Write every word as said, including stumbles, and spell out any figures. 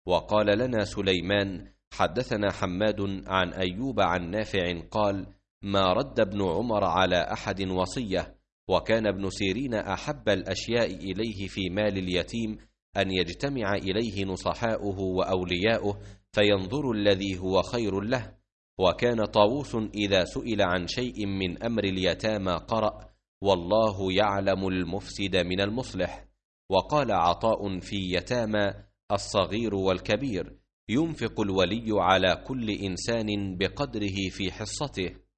وقال لنا سليمان حدثنا حماد عن أيوب عن نافع قال: ما رد ابن عمر على أحد وصية، وكان ابن سيرين أحب الأشياء إليه في مال اليتيم أن يجتمع إليه نصحاؤه وأولياؤه فينظر الذي هو خير له. وكان طاووس إذا سئل عن شيء من أمر اليتامى قرأ: والله يعلم المفسد من المصلح. وقال عطاء في يتامى: الصغير والكبير، ينفق الولي على كل إنسان بقدره في حصته.